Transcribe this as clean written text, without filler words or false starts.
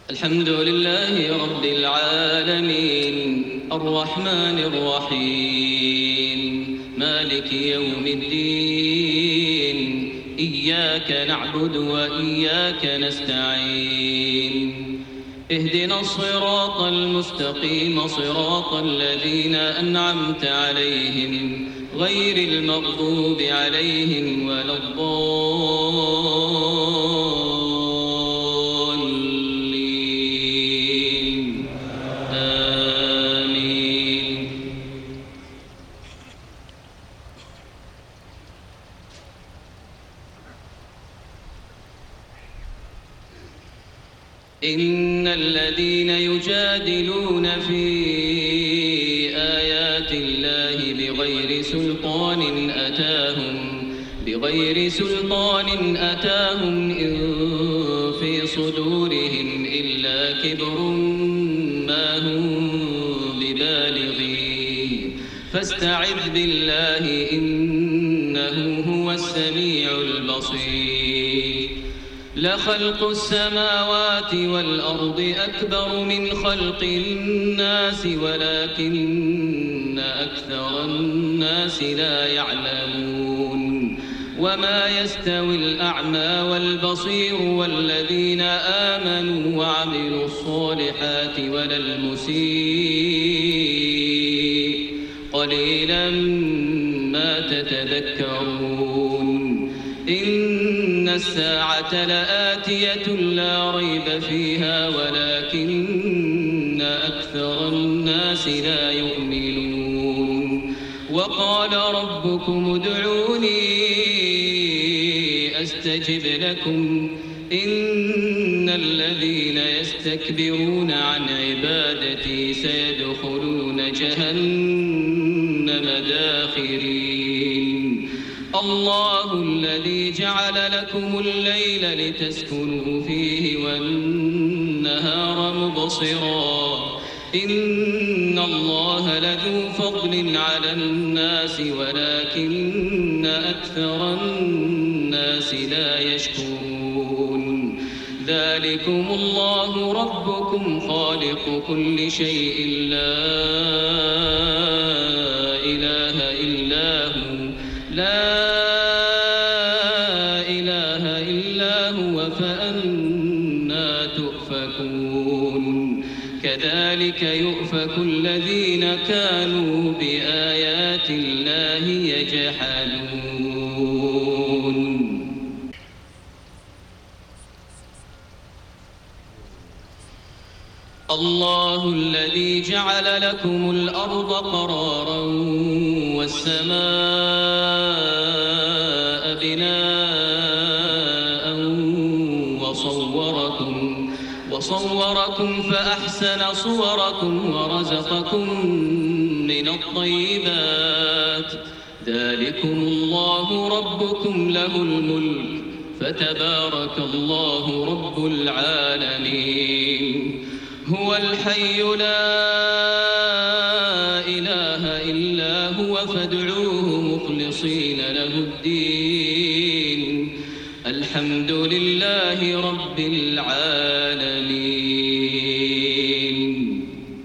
الحمد لله رب العالمين الرحمن الرحيم مالك يوم الدين إياك نعبد وإياك نستعين اهدنا الصراط المستقيم صراط الذين أنعمت عليهم غير المغضوب عليهم ولا الضالين آمين. إن الذين يجادلون في آيات الله بغير سلطان أتاهم إن في صدورهم إلا كبر ما هم ببالغيه فاستعذ بالله إنه هو السميع البصير. لخلق السماوات والأرض أكبر من خلق الناس ولكن أكثر الناس لا يعلمون. وما يستوي الأعمى والبصير والذين آمنوا وعملوا الصالحات ولا المسيء قليلا ما تتذكرون. إن الساعة لآتية لا ريب فيها ولكن أكثر الناس لا يؤمنون. وقال ربكم ادعوني أستجب لكم إن الذين يستكبرون عن عبادتي سيدخلون جهنم داخرين. الله الذي جعل لكم الليل لتسكنوا فيه والنهار مبصرا إن الله لذو فضل على الناس ولكن أكثر الناس لا يشكرون. ذلكم الله ربكم خالق كل شيء لا إله إلا هو فأنى تؤفكون. كذلك يؤفك الذين كانوا بآيات الله يجحدون. الله الذي جعل لكم الأرض قرارا والسماء بناء وصوركم فأحسن صوركم ورزقكم من الطيبات. ذلكم الله ربكم له الملك فتبارك الله رب العالمين. هو الحي لا إله إلا هو فادعوه مخلصين له الدين. الحمد لله رب العالمين.